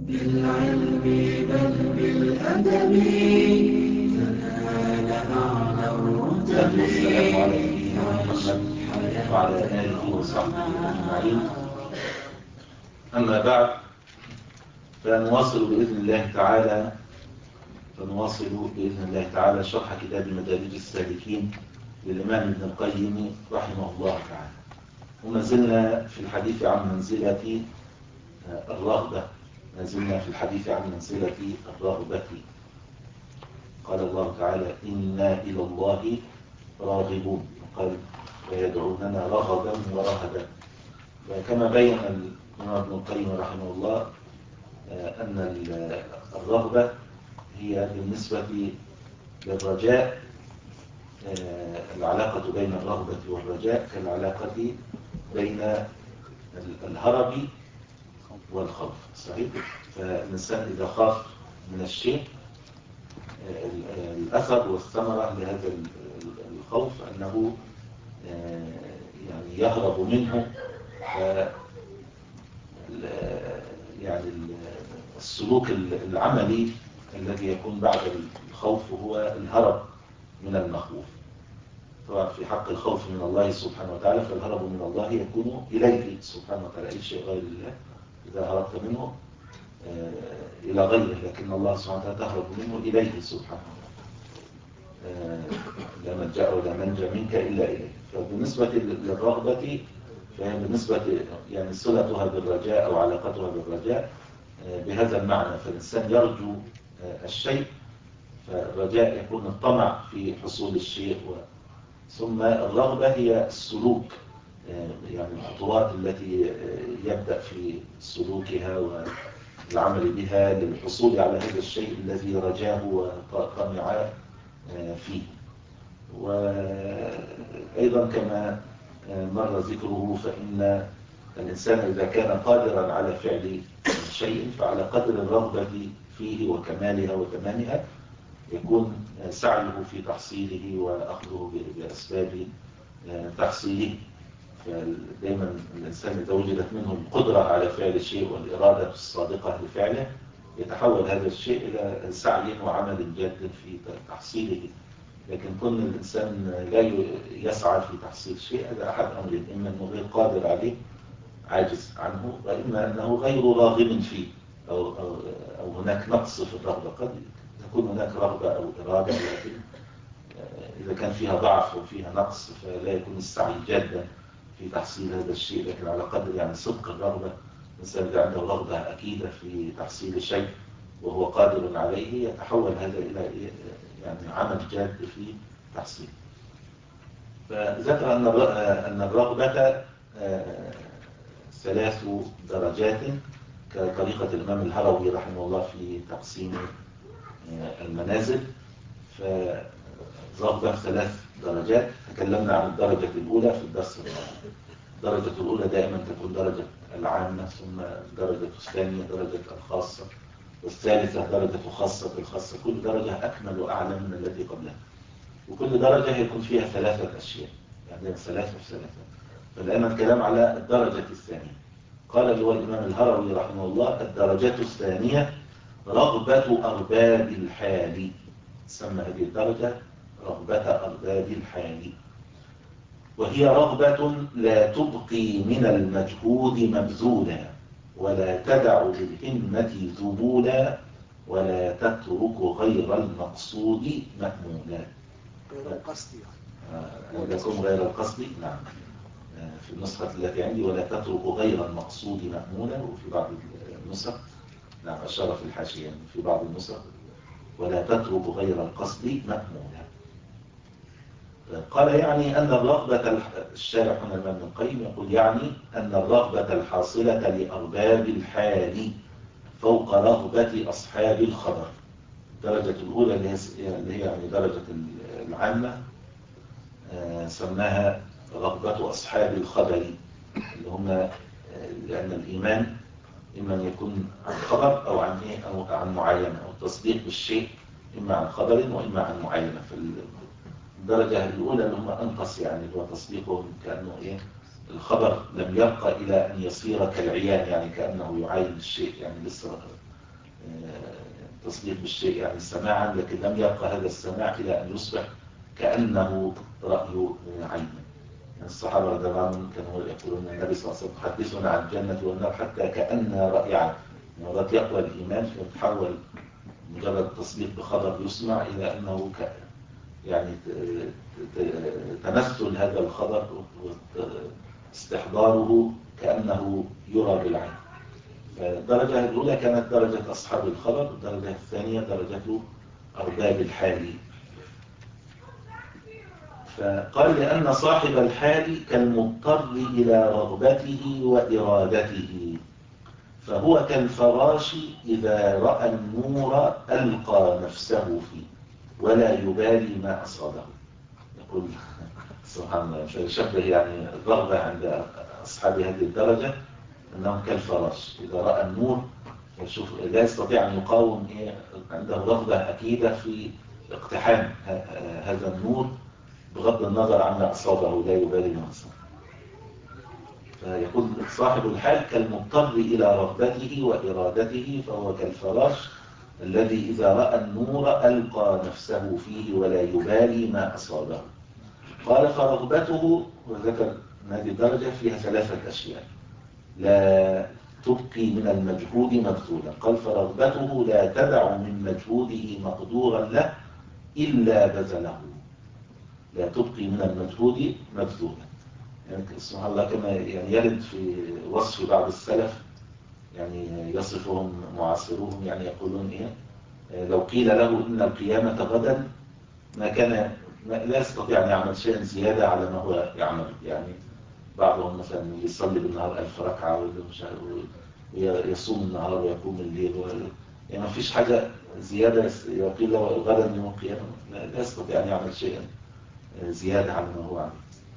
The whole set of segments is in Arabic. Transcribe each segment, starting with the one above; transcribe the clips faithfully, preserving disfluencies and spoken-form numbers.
بالعلم بل بالأدب تنال أعلى الرتب. والسلام على نبينا محمد وعلى آله وصحبه أجمعين. أما بعد، فنواصل بإذن الله تعالى فنواصل بإذن الله تعالى شرح كتاب مدارج السالكين للإمام ابن القيم رحمه الله تعالى. وما زلنا في الحديث عن منزلة الرغبة ما زلنا في الحديث عن منزلة الرغبة. قال الله تعالى: إنا إلى الله راغبون، قال: ويدعوننا رغبا ورهبا. وكما بين الإمام ابن القيم رحمه الله أن الرغبة هي بالنسبة للرجاء، العلاقة بين الرغبة والرجاء كالعلاقة بين الهرب والخوف. صحيح؟ فالإنسان إذا خاف من الشيء، الأثر والثمرة لهذا الخوف أنه يعني يهرب منه. يعني السلوك العملي الذي يكون بعد الخوف هو الهرب من المخوف. طبعا في حق الخوف من الله سبحانه وتعالى، فالهرب من الله يكون إليه سبحانه وتعالى، أي شيء غير الله إذا هربت منه إلى غيره، لكن الله سبحانه وتعالى تهرب منه إليه سبحانه وتعالى. لا ملجأ ولا منجا منك إلا إليه. فبالنسبة للرغبة فهي بالنسبة يعني صلتها بالرجاء أو علاقتها بالرجاء بهذا المعنى. فالإنسان يرجو الشيء، فالرجاء يكون الطمع في حصول الشيء، ثم الرغبة هي السلوك، يعني الخطوات التي يبدأ في سلوكها والعمل بها للحصول على هذا الشيء الذي رجاه وطمع فيه. وأيضا كما مر ذكره، فإن الإنسان إذا كان قادرا على فعل شيء فعلى قدر الرغبة فيه وكمالها وتمامها يكون سعيه في تحصيله وأخذه بأسباب تحصيله. فدائما الإنسان إذا وجدت منه القدرة على فعل الشيء والإرادة الصادقة لفعله يتحول هذا الشيء إلى سعي وعمل جاد في تحصيله. لكن كون الإنسان لا يسعى في تحصيل شيء هذا أحد أمرين: إما أنه غير قادر عليه عاجز عنه، وإما أنه غير راغب فيه أو, أو, أو هناك نقص في الرغبة. قد تكون هناك رغبة أو إرادة، لكن إذا كان فيها ضعف وفيها نقص فلا يكون السعي جادا في تحصيل هذا الشيء. لكن على قدر يعني صدق الرغبة، الإنسان إذا عنده رغبة أكيدة في تحصيل شيء وهو قادر عليه يتحول هذا إلى يعني عمل جاد في تحصيله. فذكر أن الرغبة ثلاث درجات كطريقة الإمام الهروي رحمه الله في تقسيم المنازل. فالرغبة ثلاث درجات، تكلمنا عن الدرجة الأولى في الدرس الماضي. الدرجة الأولى دائما تكون درجة العامة، ثم الدرجة الثانية درجة الخاصة، والثالثة درجة خاصة الخاصة. كل درجة أكمل وأعلى من التي قبلها، وكل درجة يكون فيها ثلاثة أشياء، يعني ثلاثة في ثلاثة. فالآن الكلام على الدرجة الثانية. قال اللي هو الإمام الهروي رحمه الله: الدرجة الثانية رغبة أرباب الحال. تسمى هذه الدرجة رغبة أرباب الحال، وهي رغبة لا تبقي من المجهود مبذولا، ولا تدع للهمة ذبولا، ولا تترك غير المقصود مأمولا. غير القصد يعني. لكم غير القصد، نعم. في النسخة التي عندي: ولا تترك غير المقصود مأمولا. وفي بعض النسخ، نعم، أشار في الحاشية في بعض النسخ: ولا تترك غير القصد مأمولا. قال يعني أن الرغبة، الشارح هنا الإمام ابن القيم يقول يعني أن الرغبة الحاصلة لأرباب الحال فوق رغبة أصحاب الخبر. الدرجة الأولى اللي هي يعني درجة العامة سماها رغبة أصحاب الخبر، اللي هم لأن الإيمان إما أن يكون عن خبر أو عن إيه أو عن معاينة، أو التصديق بالشيء إما عن خبر وإما عن معاينة. فالدرجة الأولى اللي هم أنقص، يعني اللي هو تصديقهم كأنه إيه الخبر لم يرقى إلى أن يصير كالعيان، يعني كأنه يعاين الشيء، يعني لسه تصديق بالشيء يعني سماعا، لكن لم يبقى هذا السماع إلى أن يصبح كأنه رأي عين. يعني الصحابة رضي الله عنهم كانوا يقولون النبي صلى الله عليه وسلم تحدثنا عن الجنة والنار حتى كأن رأي عين. مرات يقوى الإيمان فيتحول مجرد التصديق بخبر يسمع إلى أنه ك... يعني تمثل هذا الخبر واستحضاره كأنه يرى بالعين. فالدرجة الأولى كانت درجة أصحاب الخبر، الدرجة الثانية درجة أرباب الحال. فقال لأن صاحب الحال كالمضطر إلى رغبته وإرادته، فهو كالفراش إذا رأى النور ألقى نفسه فيه ولا يبالي ما أصابه. يقول سبحان الله، فيشبه يعني الرغبة عند أصحاب هذه الدرجة أنهم كالفراش إذا رأى النور فشوف لا يستطيع أن يقاوم، إيه عنده رغبة أكيدة في اقتحام هذا النور بغض النظر عما أصابه، لا يبالي ما أصابه. فيقول صاحب الحال كالمضطر إلى رغبته وإرادته، فهو كالفراش الذي إذا رأى النور ألقى نفسه فيه ولا يبالي ما أصابه. قال فرغبته، وذكر هذه الدرجة فيها ثلاثة أشياء لا تبقي من المجهود مبذولا. قال فرغبته لا تدع من مجهوده مقدورا له إلا بذله، لا تبقي من المجهود مبذولا. يعني سبحان الله كما يعني يرد في وصف بعض السلف، يعني يصفهم معاصروهم يعني يقولون إيه لو قيل له إن القيامة غدا ما كان لا يستطيع أن يعمل شيئا زيادة على ما هو يعمل. يعني بعضهم مثلا يصلي بالنهار ألف ركعة ويصوم النهار ويقوم الليل، يعني ما فيش حاجة زيادة يقيل له غدا يوم القيامة لا يستطيع أن يعمل شيئا زيادة على ما هو عمل.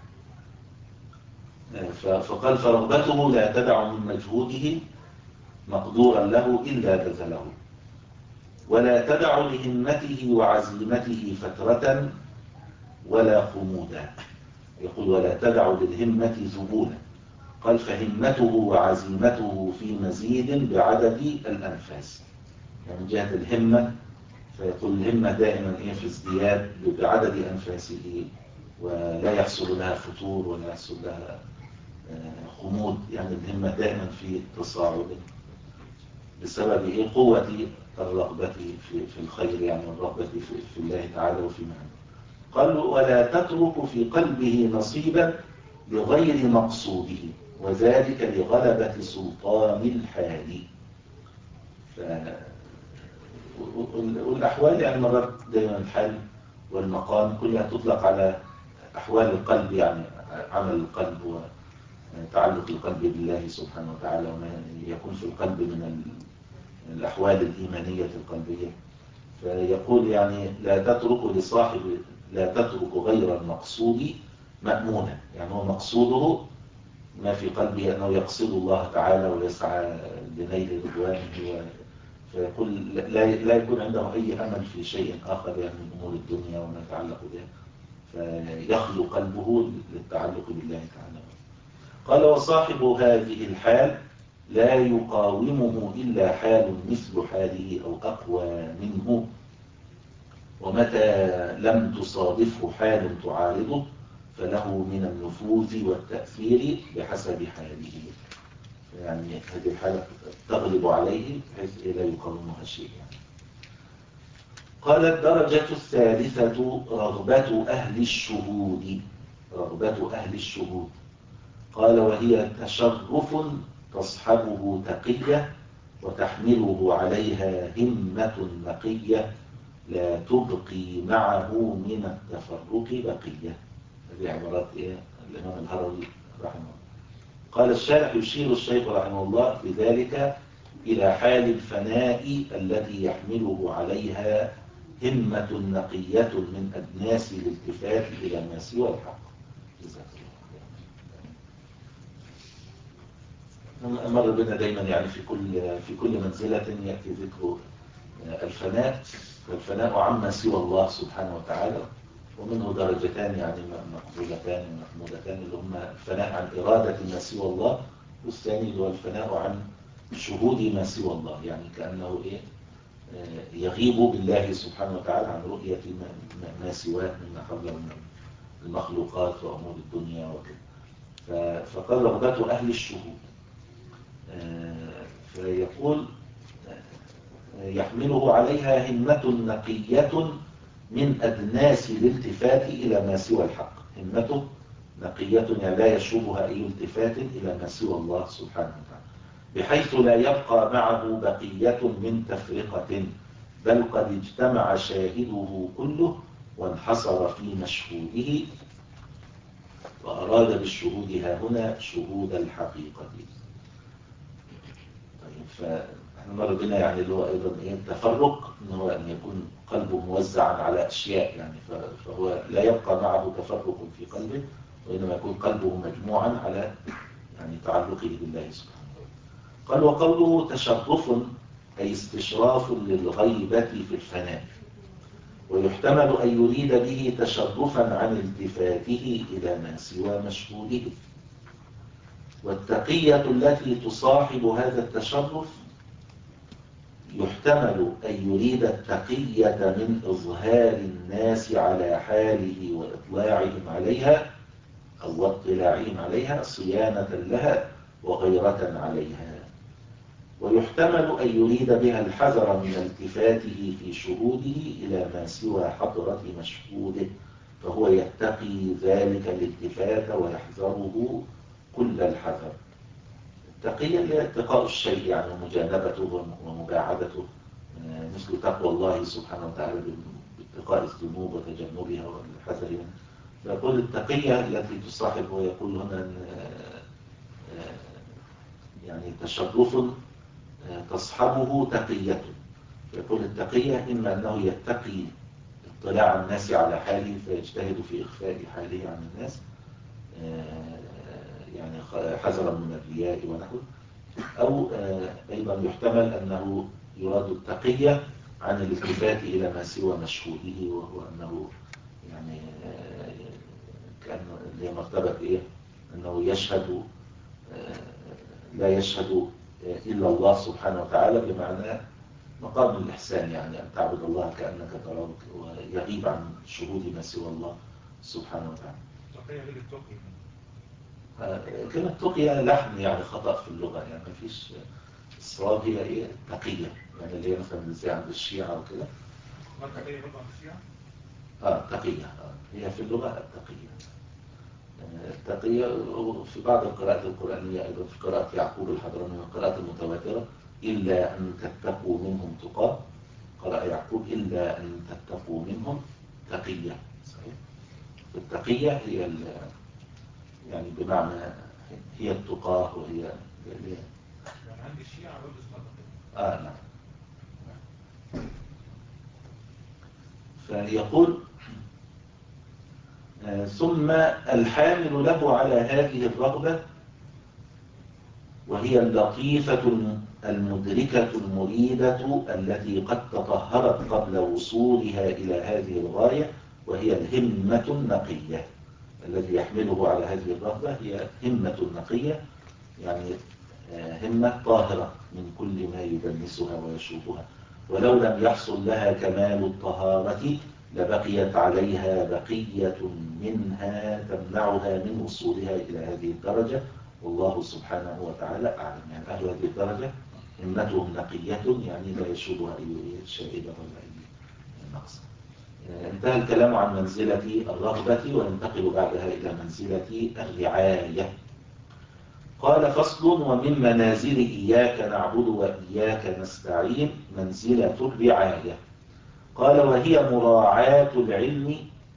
فقال فرغبته لا تدع من مجهوده مقدورا له إلا بذله، ولا تدع لهمته وعزيمته فترة ولا خمودا. يقول ولا تدع للهمة ذبولا. قال فهمته وعزيمته في مزيد بعدد الأنفاس، يعني جهة الهمة فيقول الهمة دائما إيه في ازدياد بعدد أنفاسه، ولا يحصل لها فتور ولا يحصل لها خمود، يعني الهمة دائما في تصاعد بسبب إيه قوة الرغبة في في الخير، يعني الرغبة في, في الله تعالى وفي معنى. قال ولا تترك في قلبه نصيبا لغير مقصوده، وذلك لغلبة سلطان الحال. ف... والأحوال يعني مرات دائما الحال والمقام كلها تطلق على أحوال القلب، يعني عمل القلب وتعلق القلب بالله سبحانه وتعالى وما يكون في القلب من الأحوال الإيمانية القلبية. فيقول يعني لا تترك لصاحب لا تترك غير المقصود مأمونا، يعني هو مقصوده ما في قلبه أنه يقصد الله تعالى ويسعى لنيل رضوانه، فيقول لا لا يكون عنده أي أمل في شيء آخر يعني من أمور الدنيا وما يتعلق بها، فيخلو قلبه للتعلق بالله تعالى. قال وصاحب هذه الحال لا يقاومه إلا حال مثل حاله أو أقوى منه، ومتى لم تصادفه حال تعارضه فله من النفوذ والتأثير بحسب حاله، يعني هذه الحالة تغلب عليه بحيث لا يقاومها شيء. يعني قال الدرجة الثالثة رغبة أهل الشهود، رغبة أهل الشهود. قال وهي تشرف تصحبه تقية وتحمله عليها همة نقية لا تبقي معه من التفرق بقية. هذه عبارات إيه الإمام الهروي رحمه الله. قال الشارح يشير الشيخ رحمه الله بذلك إلى حال الفناء التي يحمله عليها همة نقية من أدناس الالتفات إلى ما سوى الحق. مر بنا دايما يعني في كل في كل منزلة يأتي ذكر الفناء، فالفناء عما سوى الله سبحانه وتعالى، ومنه درجتان يعني مقبولتان ومحمودتان، اللي هما الفناء عن إرادة ما سوى الله، والثاني هو الفناء عن شهود ما سوى الله، يعني كأنه إيه يغيب بالله سبحانه وتعالى عن رؤية ما, ما سواه مما حوله من المخلوقات وأمور الدنيا وكذا. فقال رغبة أهل الشهود، فيقول يحمله عليها همة نقية من أدناس الالتفات إلى ما سوى الحق. همته نقية يعني لا يشوبها أي التفات إلى ما سوى الله سبحانه وتعالى، بحيث لا يبقى معه بقية من تفرقة، بل قد اجتمع شاهده كله وانحصر في مشهوده، وأراد بالشهود ها هنا شهود الحقيقة. طيب فاحنا مر بنا يعني اللي هو أيضا إيه التفرق، إن هو أن يكون قلبه موزعا على أشياء، يعني فهو لا يبقى معه تفرق في قلبه، وإنما يكون قلبه مجموعا على يعني تعلقه بالله سبحانه وتعالى. قال وقوله تشرف أي استشراف للغيبة في الفناء، ويحتمل أن يريد به تشرفا عن التفاته إلى ما سوى مشهوده. والتقية التي تصاحب هذا التشرف يحتمل أن يريد التقية من إظهار الناس على حاله وإطلاعهم عليها أو اطلاعهم عليها صيانة لها وغيرة عليها. ويحتمل أن يريد بها الحذر من التفاته في شهوده إلى ما سوى حضرة مشهوده، فهو يتقي ذلك الالتفات ويحذره كل الحذر. التقية هي اتقاء الشيء يعني مجانبته ومباعدته، مثل تقوى الله سبحانه وتعالى باتقاء الذنوب وتجنبها والحذر منها. فيقول التقية التي تصاحب، ويقول هنا يعني تشرف تصحبه تقية. يقول التقية إما أنه يتقي اطلاع الناس على حاله فيجتهد في إخفاء حاله عن الناس، يعني حذرا من الرياء ونحوه، أو أيضا يحتمل أنه يراد التقية عن الالتفات إلى ما سوى مشهوده، وهو أنه يعني كأنه اللي هي مرتبة إيه؟ أنه يشهد لا يشهد إلا الله سبحانه وتعالى، بمعنى مقام الإحسان، يعني أن تعبد الله كأنك تراه ويغيب عن شهود ما سوى الله سبحانه وتعالى. تقية غير التقي. كلمة تقية لحن يعني خطأ في اللغة، يعني ما فيش الصواب هي إيه تقية، يعني اللي هي مثلا زي عند الشيعة وكده. ما تقية برضه عند الشيعة؟ آه تقية، آه. هي في اللغة التقية. التقية في بعض القراءات القرآنية، أيضا في قراءة يعقوب الحضرمي والقراءات المتواترة، إلا أن تتقوا منهم تقى، قرأ يعقوب إلا أن تتقوا منهم تقية. صحيح. التقية هي يعني بمعنى هي التقاه، وهي يعني عند الشيعة برضه اسمها تقية. آه نعم. فيقول آه ثم الحامل له على هذه الرغبة، وهي اللطيفة المدركة المريدة التي قد تطهرت قبل وصولها إلى هذه الغاية، وهي الهمة النقية. الذي يحمله على هذه الرغبة هي همة نقية، يعني همة طاهرة من كل ما يدنسها ويشوبها، ولو لم يحصل لها كمال الطهارة لبقيت عليها بقية منها تمنعها من وصولها إلى هذه الدرجة، والله سبحانه وتعالى أعلم. يعني أهل هذه الدرجة همتهم نقية، يعني لا يشوبها أي شائبة ولا أي نقص. انتهى الكلام عن منزلة الرغبة، وينتقل بعدها إلى منزلة الرعاية. قال فصل: ومن منازل إياك نعبد وإياك نستعين منزلة الرعاية. قال وهي مراعاة العلم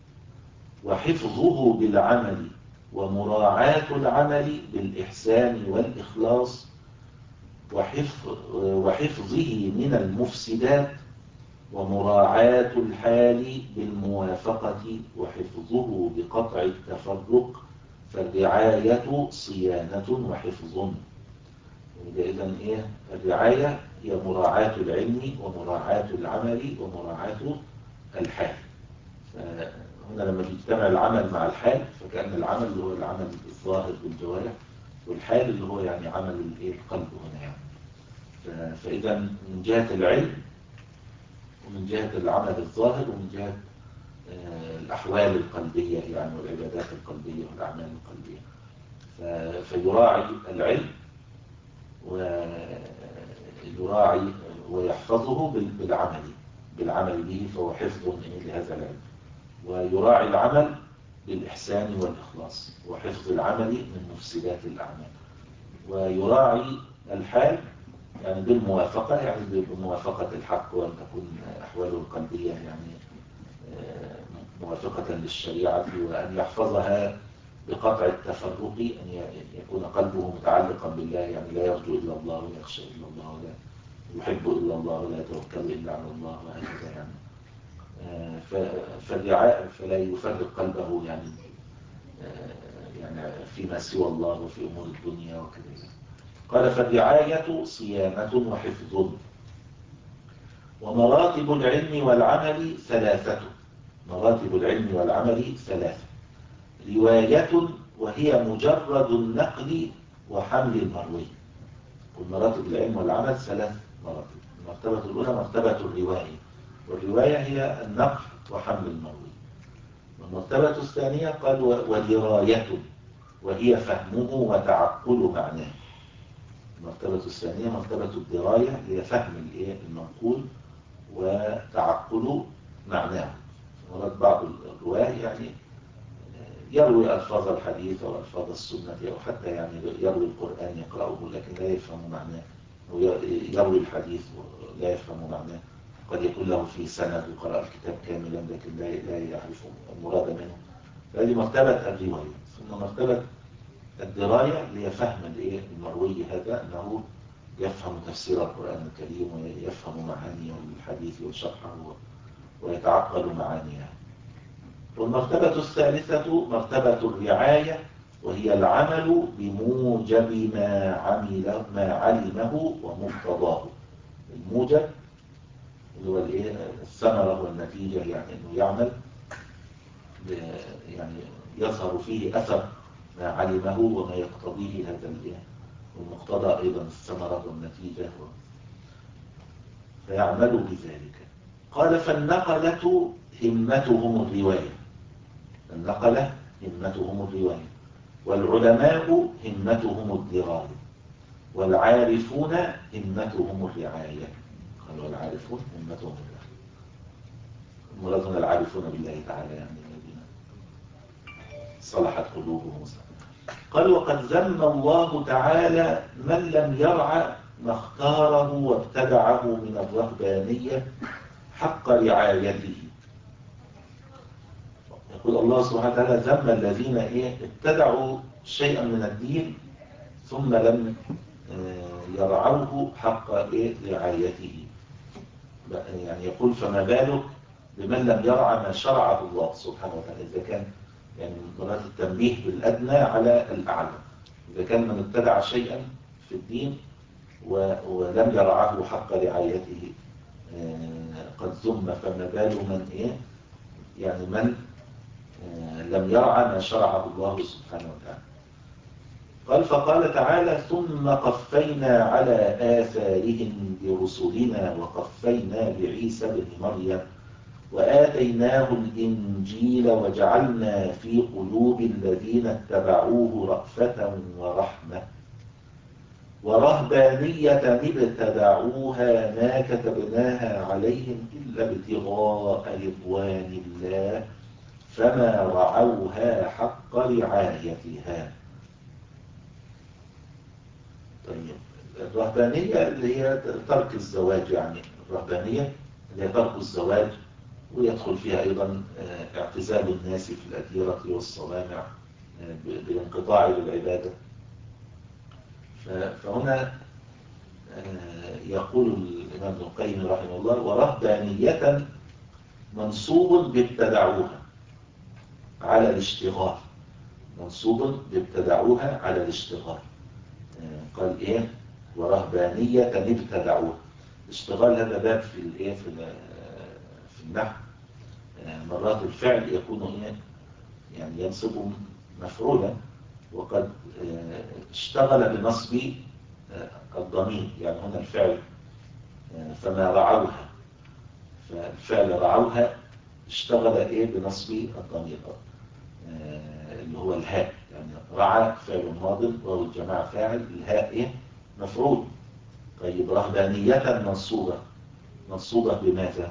وحفظه بالعمل، ومراعاة العمل بالإحسان والإخلاص، وحفظ وحفظه من المفسدات، ومراعاة الحال بالموافقة، وحفظه بقطع التفرق، فالرعاية صيانة وحفظ. إذن إيه الرعاية؟ هي مراعاة العلم ومراعاة العمل ومراعاة الحال. هنا لما بيجتمع العمل مع الحال، فكأن العمل اللي هو العمل الظاهر بالجوارح، والحال اللي هو يعني عمل القلب هنا يعني. فإذا من جهة العلم ومن جهة العمل الظاهر ومن جهة الأحوال القلبية يعني والعبادات القلبية والأعمال القلبية. فيراعي العلم ويراعي ويحفظه بالعمل بالعمل به، فهو حفظ لهذا العلم. ويراعي العمل بالإحسان والإخلاص وحفظ العمل من مفسدات الأعمال. ويراعي الحال يعني بالموافقة، يعني بموافقة الحق، وأن تكون أحواله القلبية يعني موافقة للشريعة، وأن يحفظها بقطع التفرق، أن يكون قلبه متعلقا بالله، يعني لا يرجو إلا الله ولا يخشى إلا الله ولا يحب إلا الله ولا يتوكل إلا على الله وهكذا يعني. فالرعاء فلا يفرق قلبه يعني يعني فيما سوى الله وفي أمور الدنيا وكذا. قال فالرعاية صيانة وحفظ. ومراتب العلم والعمل ثلاثة. مراتب العلم والعمل ثلاثة: رواية وهي مجرد النقل وحمل المروي. والمراتب العلم والعمل ثلاث مراتب. المرتبة الأولى مرتبة الرواية، والرواية هي النقل وحمل المروي. والمرتبة الثانية قال ودراية وهي فهمه وتعقل معناه. المرتبة الثانية مرتبة الدراية هي فهم المنقول وتعقل معناه. مراد بعض الرواة يعني يروي ألفاظ الحديث أو ألفاظ السنة أو حتى يعني يروي القرآن يقرأه لكن لا يفهم معناه، أو يروي الحديث لا يفهم معناه. قد يكون له في سند وقرأ الكتاب كاملا لكن لا لا يعرف المراد منه. فهذه مرتبة الرواية. ثم مرتبة الدراية اللي هي فهم المروي هذا، أنه يفهم تفسير القرآن الكريم ويفهم معاني الحديث وشرحه ويتعقل معانيها. والمرتبة الثالثة مرتبة الرعاية، وهي العمل بموجب ما عمل ما علمه ومقتضاه. الموجب اللي هو الثمرة والنتيجة، يعني أنه يعمل يعني يظهر فيه أثر ما علمه وما يقتضيه هذا والمقتضى أيضا الثمرة والنتيجة، فيعمل بذلك. قال فالنقلة همتهم الرواية. النقلة همتهم الرواية، والعلماء همتهم الدراية، والعارفون همتهم الرعاية. قال والعارفون همتهم الرعاية، مرادنا العارفون بالله تعالى يعني الذين صلحت قلوبهم. قال وقد ذم الله تعالى من لم يرعى ما اختاره وابتدعه من الرهبانية حق رعايته. يقول الله سبحانه وتعالى ذم الذين ايه ابتدعوا شيئا من الدين ثم لم يرعوه حق ايه رعايته. يعني يقول فما بالك بمن لم يرعى ما شرعه الله سبحانه وتعالى. إذا كان يعني مرات التنبيه بالأدنى على الأعلى، إذا كان من ابتدع شيئا في الدين ولم يرعاه حق رعايته قد ذم، فما باله من ايه يعني من لم يرعى ما شرعه الله سبحانه وتعالى. قال فقال تعالى ثم قفينا على آثارهم برسلنا وقفينا بعيسى بن مريم وآتيناه الإنجيل وجعلنا في قلوب الذين اتبعوه رأفة ورحمة ورهبانية ابتدعوها ما كتبناها عليهم إلا ابتغاء رضوان الله فما رعوها حق رعايتها. طيب الرهبانية اللي هي ترك الزواج، يعني الرهبانية اللي هي ترك الزواج، ويدخل فيها أيضا اعتزال الناس في الأديرة والصوامع بالانقطاع للعبادة. فهنا يقول الإمام ابن القيم رحمه الله ورهبانية منصوب بابتدعوها على الاشتغال. منصوب بابتدعوها على الاشتغال. قال ايه ورهبانية ابتدعوها. الاشتغال هذا باب في الايه في في النحو. مرات الفعل يكون ايه يعني ينصب مفعولا، وقد اشتغل بنصب الضمير، يعني هنا الفعل فما رعوها، فالفعل رعوها اشتغل ايه بنصب الضمير اللي هو الهاء، يعني رعى فعل ماض وهو الجماعة فاعل، الهاء ايه مفعول. طيب رهبانية منصوبة، منصوبة بماذا؟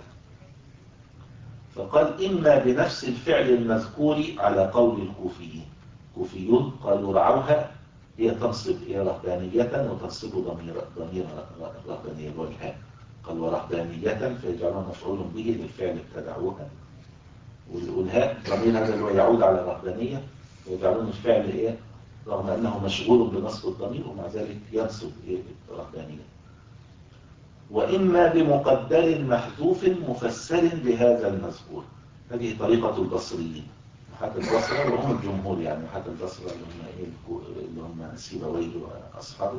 فقال إما بنفس الفعل المذكور على قول الكوفيين. الكوفيون قالوا رعوها هي تنصب هي رهبانية وتنصب ضمير ضمير رهبانية اللي هو الهاء، قال ورهبانية فيجعلون مفعول به للفعل ابتدعوها، والهاء ضمير هذا اللي هو يعود على رهبانية ويجعلون الفعل ايه رغم انه مشغول بنصب الضمير ومع ذلك ينصب ايه رهبانية. وإما بمقدر محذوف مفسر بهذا المذكور. هذه طريقة البصريين، نحاة البصرة وهم الجمهور، يعني نحاة البصرة اللي هم ايه اللي هم سيبويه واصحابه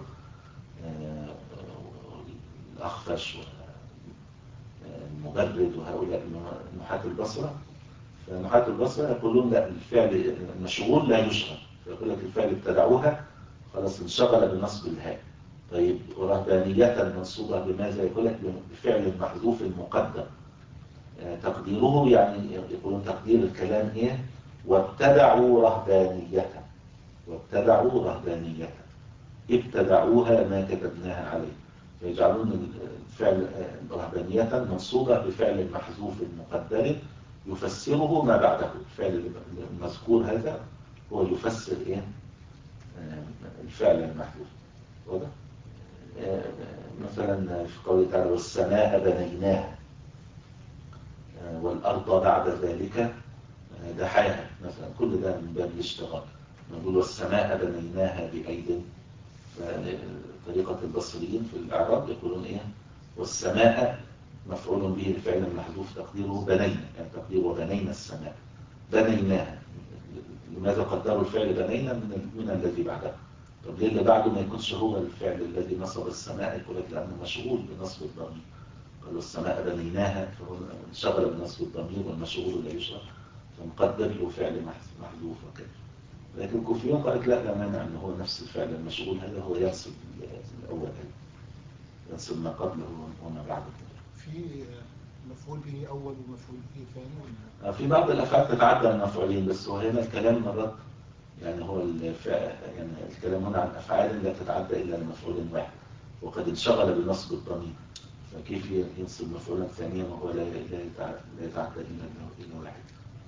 الأخفش والمبرد وهؤلاء نحاة البصرة. فنحاة البصرة يقولون لا، الفعل المشغول لا يشغل، يقول لك الفعل ابتدعوها خلاص انشغل بنصب الهاء. طيب ورهبانية منصوبة بماذا؟ يقول لك بفعل محذوف مقدم تقديره، يعني يقولون تقدير الكلام ايه وابتدعوا رهبانية، وابتدعوا رهبانية ابتدعوها ما كتبناها عليه، فيجعلون الفعل رهبانية منصوبة بفعل محذوف مقدر يفسره ما بعده. الفعل المذكور هذا هو يفسر ايه الفعل المحذوف. واضح؟ مثلا في قوله تعالى والسماء بنيناها والأرض بعد ذلك دحاها مثلا، كل ده من باب الاشتغال. نقول والسماء بنيناها بأيد، طريقة البصريين في الإعراب يقولون ايه والسماء مفعول به الفعل المحذوف تقديره بنينا، يعني تقديره بنينا السماء بنيناها. لماذا قدروا الفعل بنينا من, من الذي بعده؟ طب ليه اللي بعده ما يكونش هو الفعل الذي نصب السماء؟ يقول لك لأنه مشغول بنصب الضمير، قالوا السماء بنيناها فهو انشغل بنصب الضمير والمشغول لا يشغل، فنقدر له فعل محذوف وكذا. لكن الكوفيون قالت لا لا مانع ان هو نفس الفعل المشغول هذا هو ينصب الاول هذا، ينصب ما قبله وما بعده. في مفعول به اول ومفعول به ثاني ولا في بعض الافعال تتعدى المفعولين، بس هو هنا الكلام مرات يعني هو الف... يعني الكلام هنا عن افعال لا تتعدى الا لمفعول واحد وقد انشغل بنصب الضمير، فكيف ينصب مفعولا ثانيا وهو لا لا يتعدى الا الى واحد.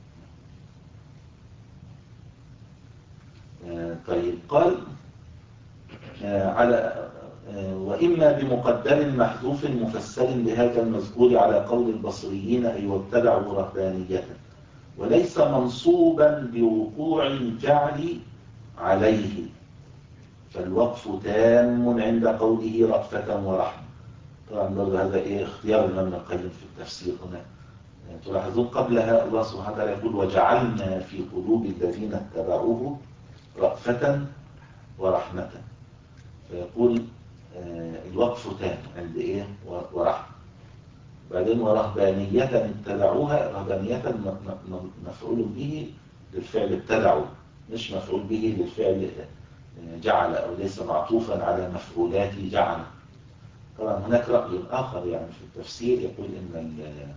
آه طيب قال آه على آه وإما بمقدر محذوف مفسر بهذا المذكور على قول البصريين أي وابتدعوا رهبانية، وليس منصوبا بوقوع الجعل عليه، فالوقف تام عند قوله رأفة ورحمة. طبعا برضه هذا إيه اختيار الإمام القيم في التفسير هنا. تلاحظون قبلها الله سبحانه وتعالى يقول وجعلنا في قلوب الذين اتبعوه رأفة ورحمة، فيقول الوقف تام عند ايه ورحمة. بعدين ورهبانية ابتدعوها، رهبانية مفعول به للفعل ابتدعوا، مش مفعول به للفعل جعل، او ليس معطوفا على مفعولات جعل. طبعا هناك رأي آخر يعني في التفسير يقول ان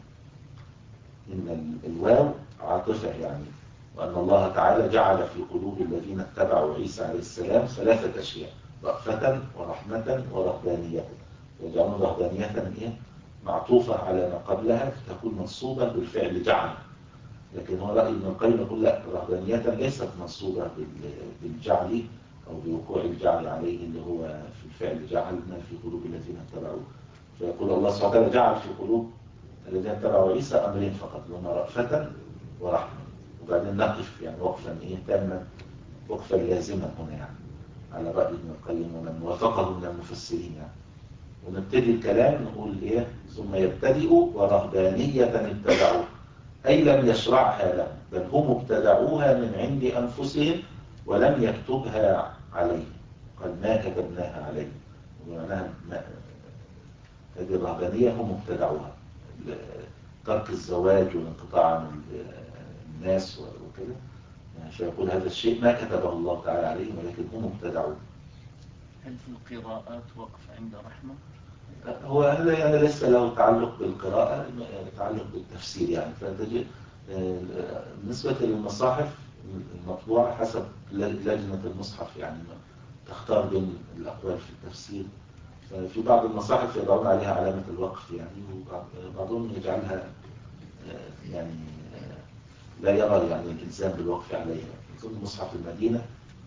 ان الواو عاطفة، يعني وأن الله تعالى جعل في قلوب الذين اتبعوا عيسى عليه السلام ثلاثة أشياء، رأفة ورحمة ورهبانية، يجعلون رهبانية إيه؟ معطوفة على ما قبلها فتكون منصوبة بالفعل جعل. لكن هو رأي ابن القيم يقول لا، رهبانية ليست منصوبة بالجعل أو بوقوع الجعل عليه اللي هو في الفعل جعلنا في قلوب الذين اتبعوا. فيقول الله سبحانه وتعالى جعل في قلوب الذين اتبعوا عيسى أمرين فقط، هما رأفة ورحمة. وبعدين نقف يعني وقفا ايه تاما، وقفا لازما هنا يعني على رأي ابن القيم ومن وافقه من المفسرين يعني. ونبتدي الكلام نقول ايه ثم يبتدئوا ورهبانية ابتدعوا، اي لم يشرعها لهم بل هم ابتدعوها من عند انفسهم ولم يكتبها عليهم، قال ما كتبناها عليهم. ومعناها هذه الرهبانية هم ابتدعوها، ترك الزواج والانقطاع عن الناس وكذا، فيقول هذا الشيء ما كتبه الله تعالى عليهم ولكن هم ابتدعوه. هل في القراءات وقف عند رحمة؟ هو هذا يعني ليس له تعلق بالقراءة، تعلق بالتفسير يعني. فتجد بالنسبة للمصاحف المطبوعة حسب لجنة المصحف يعني تختار بين الأقوال في التفسير. في بعض المصاحف يضعون عليها علامة الوقف يعني، وبعضهم يجعلها يعني لا يرى يعني الإلزام بالوقف عليها. ثم مصحف المدينة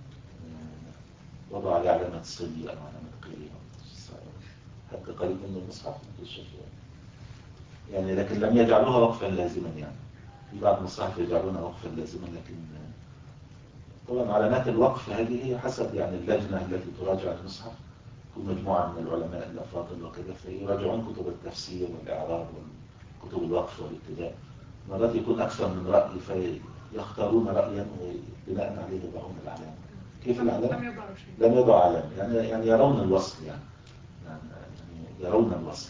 وضع عليه علامة الصلي أو علامة قيلية حتى قريب من المصحف الشافعي يعني، لكن لم يجعلوها وقفا لازما يعني. في بعض المصاحف يجعلونها وقفا لازما، لكن طبعا علامات الوقف هذه هي حسب يعني اللجنة التي تراجع المصحف، كل مجموعة من العلماء الأفاضل وكذا، فيراجعون كتب التفسير والإعراب وكتب الوقف والابتداء. مرات يكون أكثر من رأي فيختارون رأيا وبناء عليه يضعون العلامة. كيف العلامة؟ لم يضع علامة يعني، يعني يرون الوصل يعني, يعني يرون الوصل.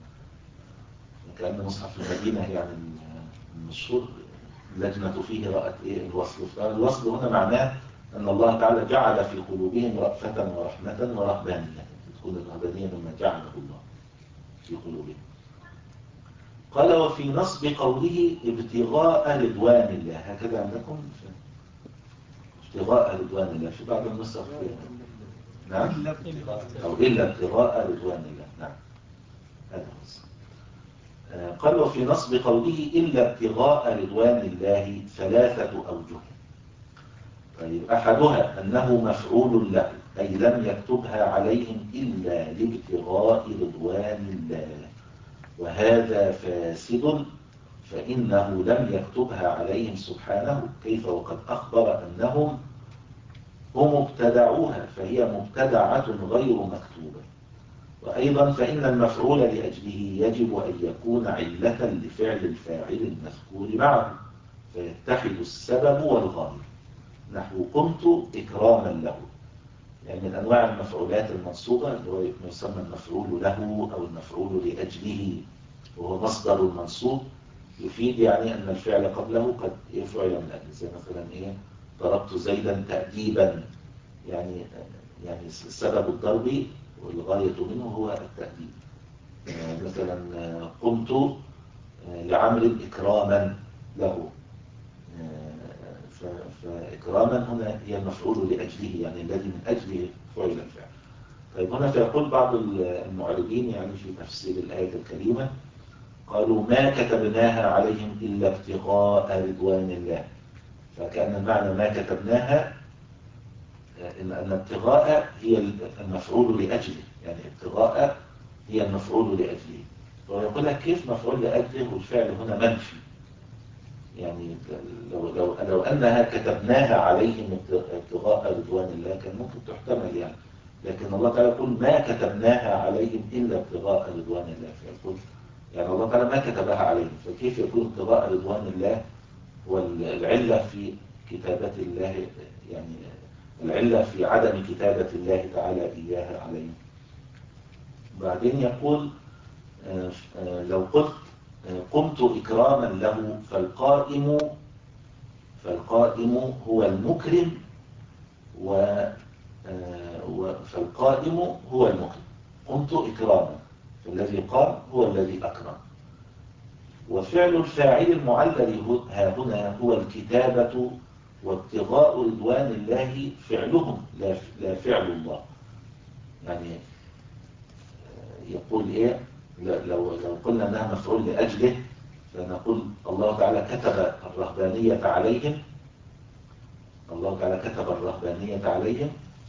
كأن مصحف المدينة يعني المشهور اللجنة فيه رأت إيه الوصل. فالوصل هنا معناه أن الله تعالى جعل في قلوبهم رأفة ورحمة ورهبانية، تكون الرهبانية مما جعله الله في قلوبهم. قال وفي نصب قوله ابتغاء رضوان الله، هكذا عندكم ابتغاء رضوان الله في بعض النسخ فيها نعم أو إلا ابتغاء رضوان الله. نعم هذا هو. قال وفي نصب قوله إلا ابتغاء رضوان الله ثلاثة أوجه. طيب أحدها أنه مفعول له، أي لم يكتبها عليهم إلا لابتغاء رضوان الله، وهذا فاسد، فإنه لم يكتبها عليهم سبحانه، كيف وقد أخبر أنهم هم ابتدعوها، فهي مبتدعة غير مكتوبة. وأيضا فإن المفعول لأجله يجب أن يكون علة لفعل الفاعل المذكور معه، فيتحد السبب والغاية. نحو قمت إكراما له، يعني من أنواع المفعولات المنصوبة اللي هو يسمى المفعول له أو المفعول لأجله، وهو مصدر المنصوب يفيد يعني أن الفعل قبله قد يفعل من أجل، زي مثلا إيه ضربت زيدا تأديبا، يعني يعني سبب الضرب والغاية منه هو التأديب. مثلا قمت لعمر إكراما له، فإكراما هنا هي المفعول لأجله، يعني الذي من أجله فعل الفعل. طيب هنا فيقول بعض المعربين يعني في تفسير الآية الكريمة، قالوا ما كتبناها عليهم إلا ابتغاء رضوان الله، فكأن المعنى ما كتبناها إن أن ابتغاء هي المفعول لأجله، يعني ابتغاء هي المفعول لأجله. ويقول لك كيف مفعول لأجله والفعل هنا منفي؟ يعني لو, لو, لو أنها كتبناها عليهم ابتغاء رضوان الله كان ممكن تحتمل يعني، لكن الله تعالى يقول ما كتبناها عليهم إلا ابتغاء رضوان الله، فيقول يعني الله تعالى ما كتبها عليهم، فكيف يكون ابتغاء رضوان الله والعلة في كتابة الله، يعني العلة في عدم كتابة الله تعالى إياها عليهم. بعدين يقول لو قلت قمت إكراما له فالقائم فالقائم هو المكرم و فالقائم هو المكرم، قمت إكراما، فالذي قام هو الذي أكرم. وفعل الفاعل المعلل ها هنا هو الكتابة وابتغاء رضوان الله فعلهم لا فعل الله. يعني يقول إيه لو لو قلنا أنها مفعول لأجله، فنقول الله تعالى كتب الرهبانية عليهم، الله تعالى كتب الرهبانية عليهم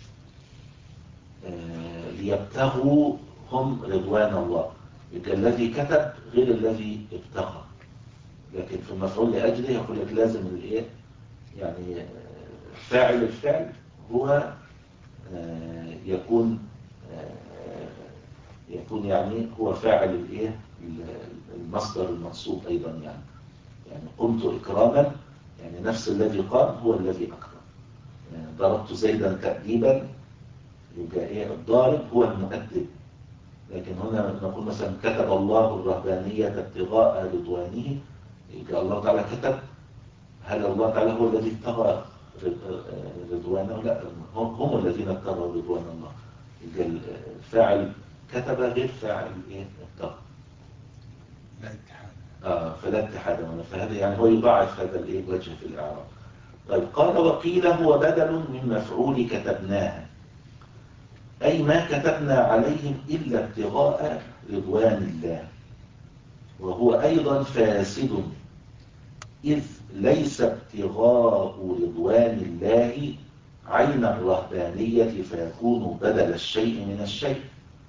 ليبتغوا هم رضوان الله، يبقى الذي كتب غير الذي ابتغى. لكن في المفعول لأجله يقول لك لازم الايه يعني فاعل الفعل هو يكون يكون يعني هو فاعل الايه المصدر المنصوب ايضا، يعني يعني قمت اكراما، يعني نفس الذي قام هو الذي اكرم. يعني ضربت زيدا تأديبا، يبقى ايه الضارب هو المؤدب. لكن هنا نقول مثلا كتب الله الرهبانية ابتغاء رضوانه، يبقى الله تعالى كتب، هل الله تعالى هو الذي ابتغى رضوانه؟ لا، هم الذين ابتغوا رضوان الله. الفاعل كتب غير فاعل ايه ابتغى. لا اتحاد. اه فلا اتحاد هنا، فهذا يعني هو يضاعف هذا الايه وجه في الاعراب. طيب قال وقيل هو بدل من مفعول كتبناها، اي ما كتبنا عليهم الا ابتغاء رضوان الله، وهو ايضا فاسد، اذ ليس ابتغاء رضوان الله عين الرهبانية فيكون بدل الشيء من الشيء،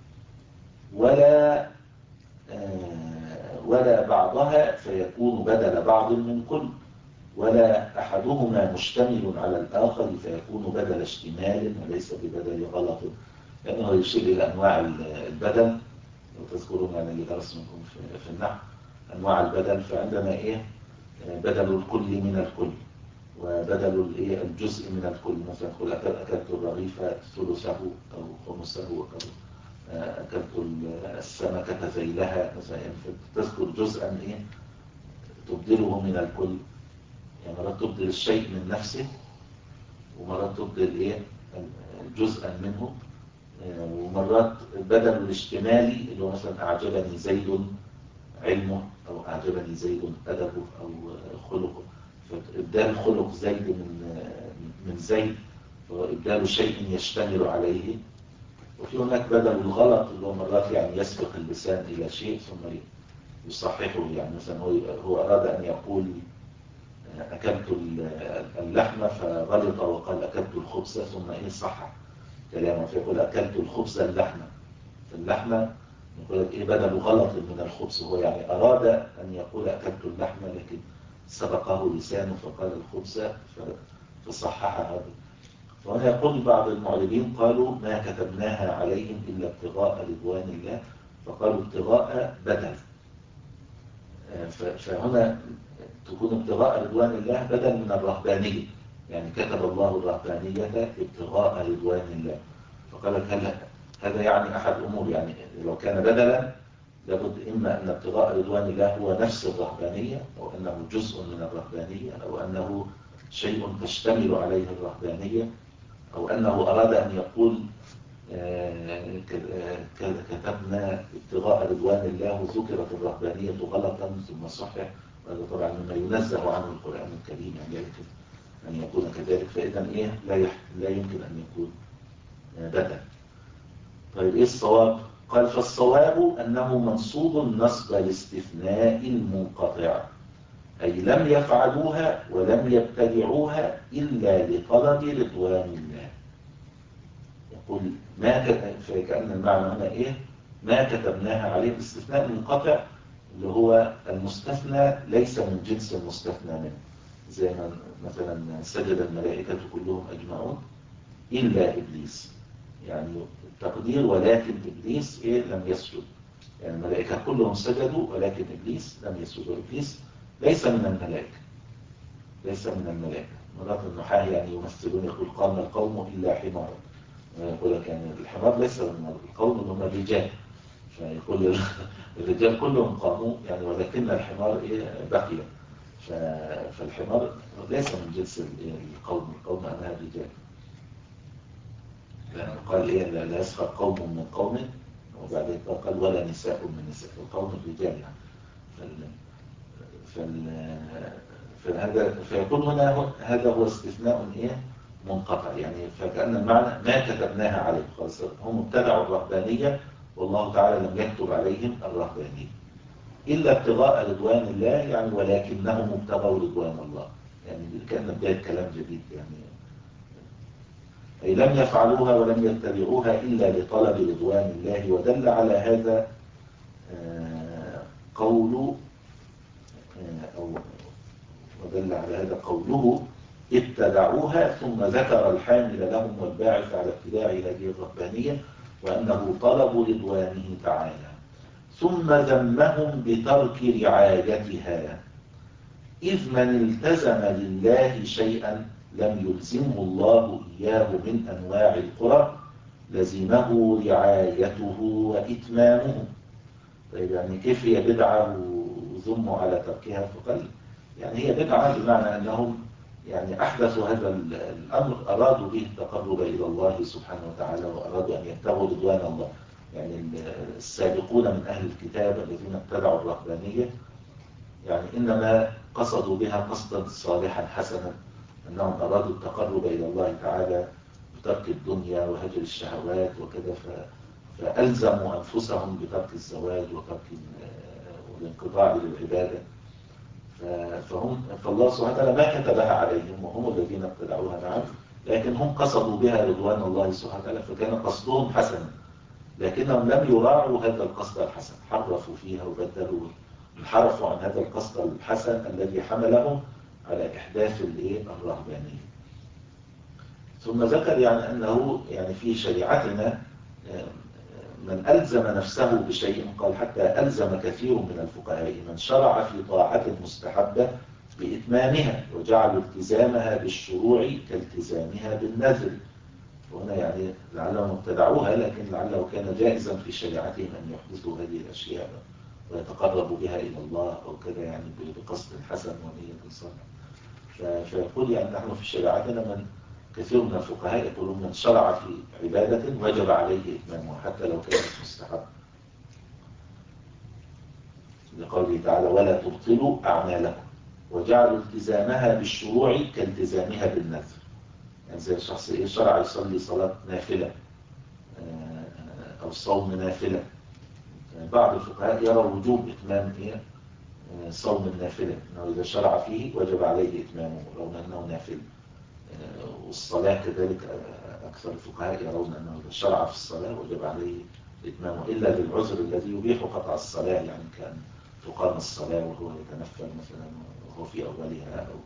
ولا آه ولا بعضها فيكون بدل بعض من كل، ولا أحدهما مشتمل على الآخر فيكون بدل اشتمال وليس ببدل غلط، لأنه يشير إلى أنواع البدل. لو تذكرون يعني اللي درس منكم في النحو أنواع البدل، فعندنا إيه بدل الكل من الكل، وبدل الايه الجزء من الكل، مثلا تقول اكلت الرغيف ثلثه او خمسه، او اكلت السمكه ذيلها مثلا، تذكر جزءا ايه تبدله من الكل، يعني مرات تبدل الشيء من نفسه، ومرات تبدل ايه جزءا منه، ومرات بدل الاشتمالي اللي هو مثلا اعجبني زيد علمه، او اعجبني زيد ادبه او خلقه، فإبدال خلق زيد من من زيد وإبدال شيء يشتمل عليه. وفي هناك بدل الغلط اللي هو مرات يعني يسبق اللسان إلى شيء ثم يصححه، يعني مثلا هو هو أراد أن يقول أكلت اللحمة فغلط وقال أكلت الخبز، ثم إيه صحح كلامه فيقول أكلت الخبز اللحمة، فاللحمة يقول لك إيه بدل غلط من الخبز، هو يعني أراد أن يقول أكلت اللحمة لكن سبقه لسانه فقال الخبز فصحح هذا. فهنا يقول بعض المعربين قالوا ما كتبناها عليهم إلا ابتغاء رضوان الله، فقالوا ابتغاء بدل، فهنا تكون ابتغاء رضوان الله بدل من الرهبانية، يعني كتب الله الرهبانية ابتغاء رضوان الله، فقال لك هل هذا يعني أحد أمور، يعني لو كان بدلا لابد إما أن ابتغاء رضوان الله هو نفس الرهبانية، أو أنه جزء من الرهبانية، أو أنه شيء تشتمل عليه الرهبانية، أو أنه أراد أن يقول كتبنا ابتغاء رضوان الله وذكرت الرهبانية غلطا ثم صحح، وهذا طبعا مما ينزه عنه القرآن الكريم، يعني أن يكون كذلك، فإذا إيه لا, لا يمكن أن يكون بدل. طيب إيه الصواب؟ قال فالصواب أنه منصوب نصب الاستثناء المنقطع، أي لم يفعلوها ولم يبتدعوها إلا لطلب رضوان الله. يقول ما فكأن المعنى هنا إيه ما كتبناها عليه باستثناء منقطع، اللي هو المستثنى ليس من جنس المستثنى منه، زي ما مثلا سجد الملائكة كلهم أجمعون إلا إبليس، يعني التقدير ولكن إبليس إيه لم يسجد، يعني الملائكة كلهم سجدوا ولكن إبليس لم يسجد، وإبليس ليس من الملائكة، ليس من الملائكة. مرات النحاة يعني يمثلون يقول قام القوم إلا حمار، يقول لك يعني الحمار ليس من القوم اللي هم الرجال، فيقول الرجال كلهم قاموا يعني ولكن الحمار إيه بقي، فالحمار ليس من جنس القوم، القوم أنها الرجال، لأنه قال إيه لا يسخر قوم من قوم، وبعدين قال ولا نساء من نساء، القوم الرجال يعني. فال... فهذا فيكون هنا هذا هو استثناء إيه منقطع، يعني فكأن المعنى ما كتبناها عليهم، خلاص هم ابتدعوا الرهبانية والله تعالى لم يكتب عليهم الرهبانية إلا ابتغاء رضوان الله، يعني ولكنهم ابتغوا رضوان الله، يعني كأن بداية كلام جديد، يعني أي لم يفعلوها ولم يتبعوها إلا لطلب رضوان الله. ودل على هذا قول أو ودل على هذا قوله ابتدعوها، ثم ذكر الحامل لهم والباعث على ابتداع هذه الرهبانية وأنه طلب رضوانه تعالى، ثم ذمهم بترك رعايتها، إذ من التزم لله شيئا لم يلزمه الله إياه من أنواع القرى لزمه رعايته وإتمامه. طيب يعني كيف هي بدعة وذموا على تركها؟ فقال يعني هي بدعة بمعنى أنهم يعني أحدثوا هذا الأمر أرادوا به التقرب إلى الله سبحانه وتعالى، وأرادوا أن يبتغوا رضوان الله. يعني السابقون من أهل الكتاب الذين ابتدعوا الرهبانية يعني إنما قصدوا بها قصدا صالحا حسنا، أنهم أرادوا التقرب إلى الله تعالى بترك الدنيا وهجر الشهوات وكذا، فألزموا أنفسهم بترك الزواج وترك الانقطاع للعبادة. فهم فالله سبحانه وتعالى ما كتبها عليهم، وهم الذين ابتدعوها نعم، لكن هم قصدوا بها رضوان الله سبحانه وتعالى، فكان قصدهم حسنا، لكنهم لم يراعوا هذا القصد الحسن، حرفوا فيها وبدلوا، انحرفوا عن هذا القصد الحسن الذي حملهم على إحداث الرهبانية. ثم ذكر يعني أنه يعني في شريعتنا من ألزم نفسه بشيء، قال حتى ألزم كثير من الفقهاء من شرع في طاعة مستحبة بإتمامها وجعل التزامها بالشروع كالتزامها بالنذر. وهنا يعني لعلهم ابتدعوها، لكن لعله كان جائزا في شريعتهم أن يحدثوا هذه الأشياء ويتقربوا بها إلى الله أو كذا، يعني بقصد حسن ونية صالحة. فيقول يعني نحن في شريعتنا من كثير من الفقهاء يقولون من شرع في عبادة وجب عليه إتمامها حتى لو كانت مستحب، لقوله تعالى ولا تبطلوا أعمالكم، وجعلوا التزامها بالشروع كالتزامها بالنذر. يعني زي الشخص إيه شرع يصلي صلاة نافلة أو صوم نافلة، بعض الفقهاء يرى وجوب إتمام إيه صوم النافلة، أنه إذا شرع فيه وجب عليه إتمامه رغم أنه نافل. والصلاة كذلك أكثر الفقهاء يرون أنه إذا شرع في الصلاة وجب عليه إتمامه إلا للعذر الذي يبيح قطع الصلاة، يعني كان تقام الصلاة وهو يتنفل مثلا وهو في أولها، أو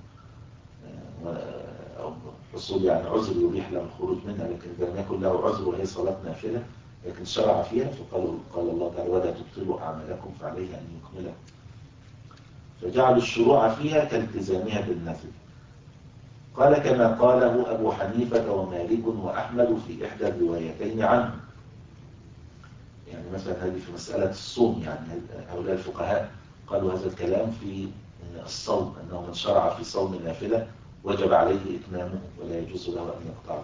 أو حصول يعني عذر يبيح له الخروج منها، لكن إذا لم يكن له عذر وهي صلاة نافلة لكن شرع فيها، فقال قال الله تعالى ولا تبطلوا أعمالكم فعليه أن يكمله. فجعل الشروع فيها كالتزامها بالنذر. قال كما قاله أبو حنيفة ومالك وأحمد في إحدى الروايتين عنه. يعني مثلا هذه في مسألة الصوم، يعني هؤلاء الفقهاء قالوا هذا الكلام في الصوم، أنه من شرع في صوم النافلة وجب عليه إتمامه ولا يجوز له أن يقطعه.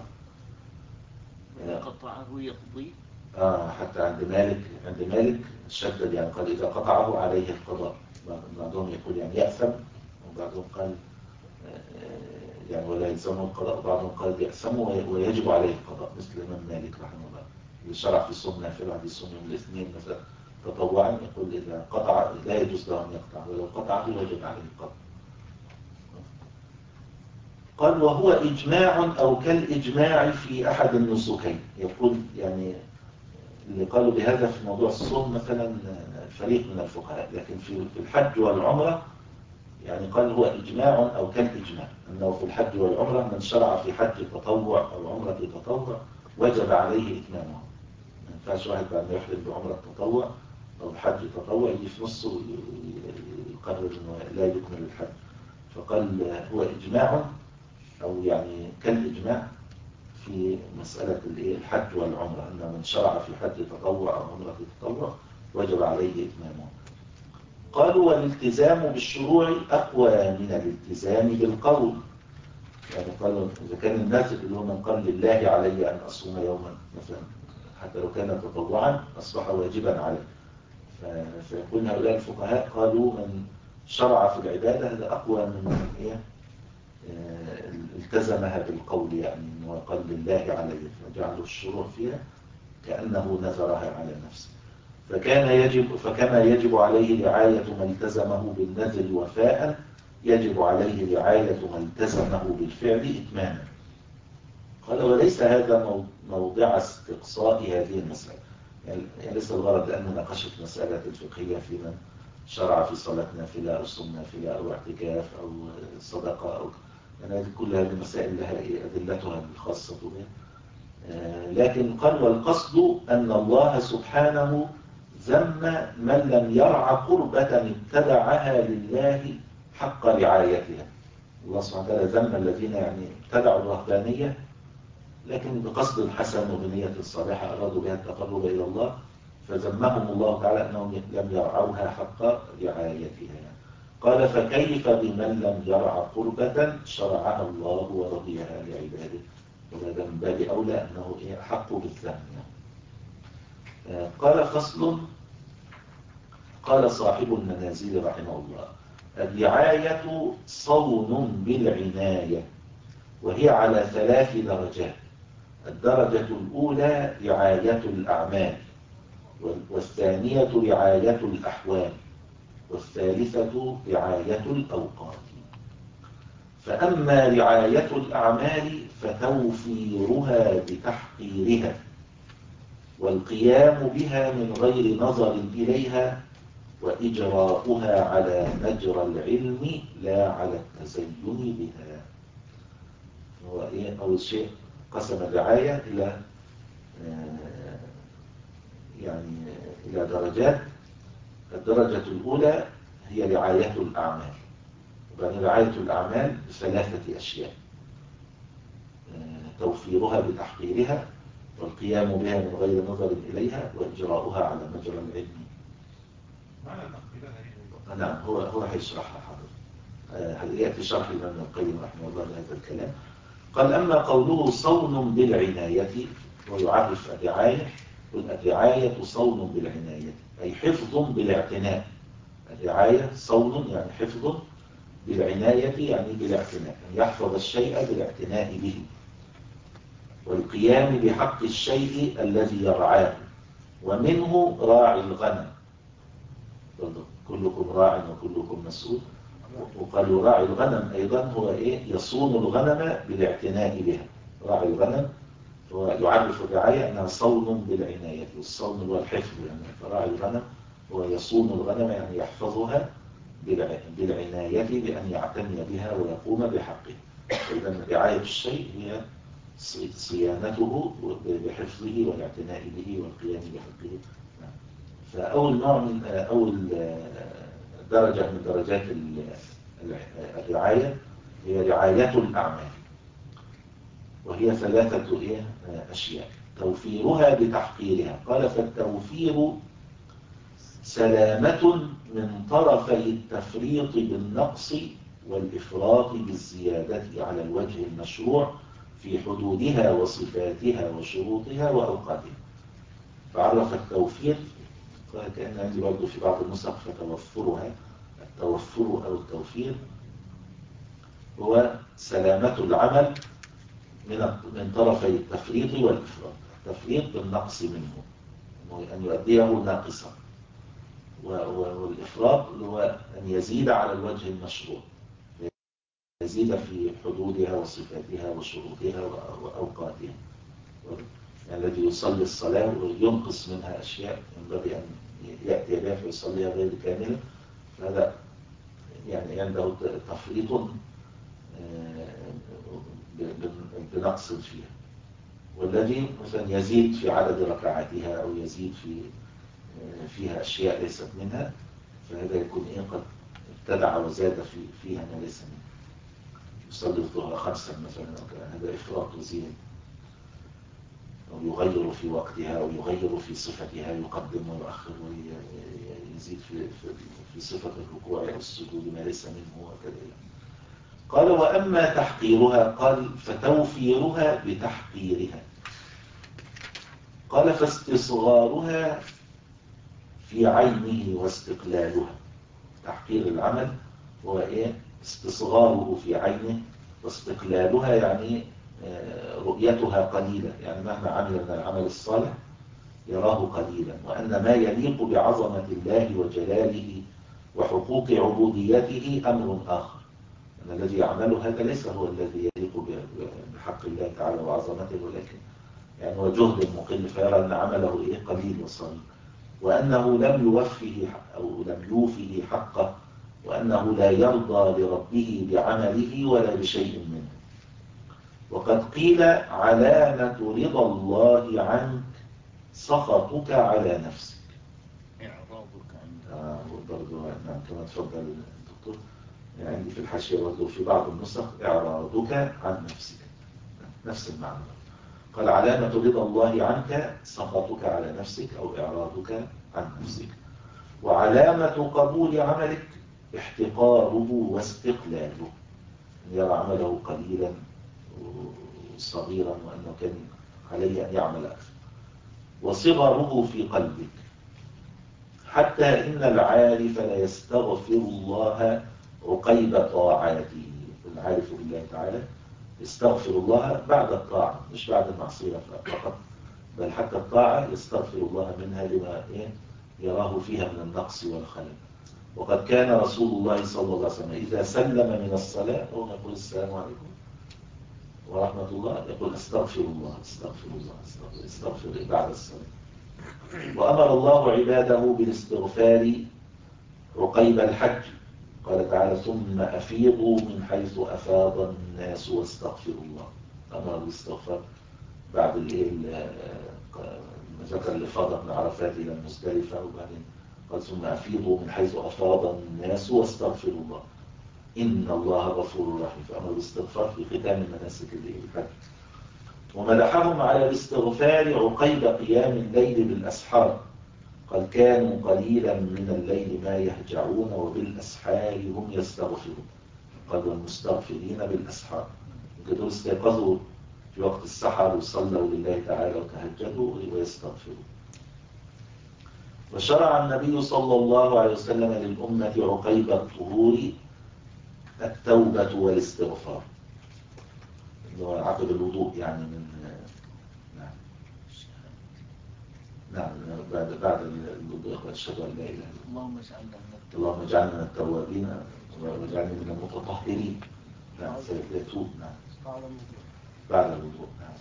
قطعه يقضي. آه حتى عند مالك عند مالك شدد، يعني قال إذا قطعه عليه القضاء. بعضهم يقول يعني يأثم، وبعضهم قال يعني ولا يلزمه القضاء، بعضهم قال يأثمه ويجب عليه القضاء، مثل الإمام مالك رحمه الله اللي شرع في صوم نافلة وعندي صوم يوم الاثنين مثلا تطوعا، يقول إذا قطع لا يجوز له أن يقطع، ولو قطعه وجب عليه القضاء. قال وهو إجماع أو كالإجماع في أحد النسكين. يقول يعني اللي قالوا بهذا في موضوع الصوم مثلا فريق من الفقهاء، لكن في الحج والعمرة يعني قال هو إجماع أو كالإجماع، أنه في الحج والعمرة من شرع في حج تطوع أو عمرة تطوع وجب عليه إتمامه. ما ينفعش واحد بعد ما يحرم بعمرة تطوع أو بحج تطوع يجي في نصه يقرر أنه لا يكمل الحج. فقال هو إجماع أو يعني كالإجماع في مسألة الحج والعمرة، أن من شرع في حج تطوع أو عمرة تطوع وجب عليه إتمامه. قالوا والالتزام بالشروع أقوى من الالتزام بالقول. يعني قالوا إذا كان الناس اللي هو من قال لله علي أن أصوم يوما مثلا حتى لو كان تطوعا أصبح واجبا عليه. فيقول هؤلاء الفقهاء قالوا من شرع في العبادة هذا أقوى من إيه التزمها بالقول، يعني أنه قال لله علي فجعلوا الشروع فيها كأنه نذرها على نفسه. فكان يجب فكما يجب عليه رعاية ما التزمه بالنذر وفاء يجب عليه رعاية ما التزمه بالفعل إتماما. قال وليس هذا موضع استقصاء هذه المسألة، يعني ليس الغرض لأن مناقشة مسألة الفقهية في من شرع في صلاة نافلة أو صوم نافلة أو اعتكاف أو صدقة أو يعني كل هذه المسائل لها أدلتها الخاصة بها. لكن قال والقصد أن الله سبحانه ذم من لم يرع قربة ابتدعها لله حق رعايتها. الله سبحانه وتعالى ذم الذين يعني ابتدعوا الرهبانية لكن بقصد حسن وبنية صالحة أرادوا بها التقرب إلى الله، فذمهم الله تعالى أنهم لم يرعوها حق رعايتها. قال فكيف بمن لم يرع قربة شرعها الله ورضيها لعباده؟ وهذا من باب أولى أنه أحق بالذم. قال فصل. قال صاحب المنازل رحمه الله: الرعاية صون بالعناية، وهي على ثلاث درجات. الدرجة الأولى رعاية الأعمال، والثانية رعاية الأحوال، والثالثة رعاية الأوقات. فأما رعاية الأعمال فتوفيرها بتحقيرها والقيام بها من غير نظر إليها وإجراؤها على مجرى العلم لا على التزين بها. هو إيه؟ أول شيء قسم الرعاية إلى يعني إلى درجات. الدرجة الأولى هي رعاية الأعمال، وبعدين رعاية الأعمال بثلاثة أشياء: توفيرها بتحقيرها والقيام بها من غير نظر إليها وإجراؤها على مجرى العلم. معنى تحقيرها نعم، هو هو هيشرحها حاضر. هل يأتي شرح الإمام القيم رحمه الله لهذا الكلام. قال: أما قوله صون بالعناية، ويعرف الرعاية، قل الرعاية صون بالعناية أي حفظ بالاعتناء. الرعاية صون يعني حفظ، بالعناية يعني بالاعتناء، أن يحفظ الشيء بالاعتناء به، والقيام بحق الشيء الذي يرعاه. ومنه راعي الغنم، كلكم راع وكلكم مسؤول. وقالوا راعي الغنم أيضا هو إيه؟ يصون الغنم بالاعتناء بها. راعي الغنم هو يعرف الرعاية أنها صون بالعناية، والصون هو الحفظ يعني. فراعي الغنم هو يصون الغنم يعني يحفظها بالعناية بأن يعتني بها ويقوم بحقه. إذن رعاية الشيء هي صيانته بحفظه والاعتناء به والقيام بحقه. فأول نوع من أول درجة من درجات الرعاية هي رعاية الأعمال، وهي ثلاثة أشياء: توفيرها بتحقيرها. قال: فالتوفير سلامة من طرفي التفريط بالنقص والإفراط بالزيادة على الوجه المشروع في حدودها وصفاتها وشروطها وأوقاتها. فعرف التوفير، كأن عندي برضو في بعض النسخ فتوفرها. التوفر أو التوفير هو سلامة العمل من من طرفي التفريط والإفراط. التفريط بالنقص منه، أن يؤديه ناقصا، والإفراط هو أن يزيد على الوجه المشروع، يزيد في حدودها وصفاتها وشروطها وأوقاتها. يعني الذي يصلي الصلاة وينقص منها أشياء ينبغي أن يأتي بها فيصليها غير كاملة، هذا يعني عنده تفريط بنقص فيها. والذي مثلا يزيد في عدد ركعاتها أو يزيد في فيها أشياء ليست منها، فهذا يكون إيه قد ابتدع وزاد في فيها ما ليس منها. يصلي الظهر خمسا مثلا، هذا إفراط وزيادة. أو يغير في وقتها أو يغير في صفتها، يقدم ويؤخر ويزيد في في صفة الركوع أو السجود ما ليس منه وكذا. قال: وأما تحقيرها، قال: فتوفيرها بتحقيرها. قال: فاستصغارها في عينه واستقلالها. تحقير العمل هو إيه؟ استصغاره في عينه، واستقلالها يعني رؤيتها قليلة، يعني مهما عمل من العمل الصالح يراه قليلا، وأن ما يليق بعظمة الله وجلاله وحقوق عبوديته أمر آخر. أن الذي يعمله هذا ليس هو الذي يليق بحق الله تعالى وعظمته، ولكن يعني هو جهد مقل، فيرى أن عمله إيه؟ قليل وصغير، وأنه لم يوفه أو لم يوفه حقه، وأنه لا يرضى لربه بعمله ولا بشيء منه. وقد قيل: علامة رضا الله عنك سخطك على نفسك. إعراضك عنك. آه برضو نعم كما تفضل الدكتور. يعني عندي في الحاشية برضو في بعض النسخ إعراضك عن نفسك، نفس المعنى. قال: علامة رضا الله عنك سخطك على نفسك أو إعراضك عن نفسك. وعلامة قبول عملك احتقاره واستقلاله، يرى عمله قليلا وصغيرا وأنه كان عليه أن يعمل أكثر. وصغره في قلبك، حتى إن العارف لا يستغفر الله عقيب طاعاته. العارف بالله تعالى يستغفر الله بعد الطاعة مش بعد المعصية فقط، بل حتى الطاعة يستغفر الله منها لما يراه فيها من النقص والخلل. وقد كان رسول الله صلى الله عليه وسلم إذا سلم من الصلاة هو يقول السلام عليكم ورحمة الله، يقول استغفر الله استغفر الله استغفر, استغفر بعد الصلاة. وأمر الله عباده بالاستغفار عقيب الحج، قال تعالى ثم أفيضوا من حيث أفاض الناس واستغفروا الله. أمر بالاستغفار بعد ذكر الإفاضة من عرفات إلى المزدلفة، وبعدين قال ثم أفيضوا من حيث أفاض الناس واستغفروا الله إن الله غفور رحيم. فأمر بالاستغفار في ختام مناسك الحج. ومدحهم على الاستغفار عقيب قيام الليل بالأسحار، قال كانوا قليلا من الليل ما يهجعون وبالأسحار هم يستغفرون. قال والمستغفرين بالأسحار، دول استيقظوا في وقت السحر وصلوا لله تعالى وتهجدوا ويستغفروا. وشرع النبي صلى الله عليه وسلم للأمة عقيب الطهور التوبة والاستغفار، اللي هو عقب الوضوء يعني من نعم نعم بعد بعد الوضوء أشهد أن لا إله إلا الله اللهم اجعلنا من التوابين واجعلنا من المتطهرين. نعم سيتوب. نعم بعد الوضوء. نعم.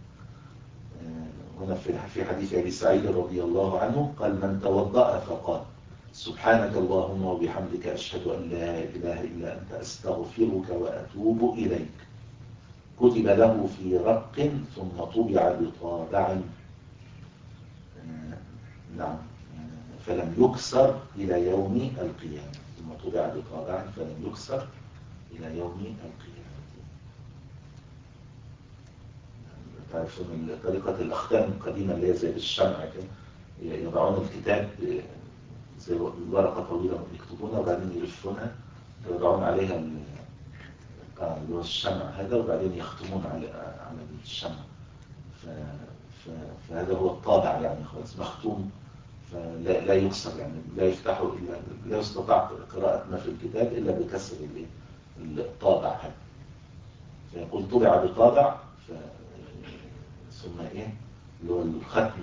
هنا في حديث أبي سعيد رضي الله عنه قال من توضأ فقال سبحانك اللهم وبحمدك أشهد أن لا إله إلا أنت أستغفرك وأتوب إليك، كتب له في رق ثم طبع بطابع نعم فلم يكسر إلى يوم القيامة، ثم طبع بطابع فلم يكسر إلى يوم القيامة. تعرفون طريقة الأختام القديمة اللي هي زي بالشمع كده، يضعون الكتاب زي الورقة طويلة يكتبونها وبعدين يلفونها ويضعون عليها اللي هو الشمع هذا وبعدين يختمون على على الشمع. ف... ف... فهذا هو الطابع يعني خلاص مختوم، فلا لا يكسر يعني لا يفتحه إلا لا يستطاع قراءة ما في الكتاب إلا بكسر الطابع هذا. فيقول طبع بطابع ف... ثم ايه اللي هو الختم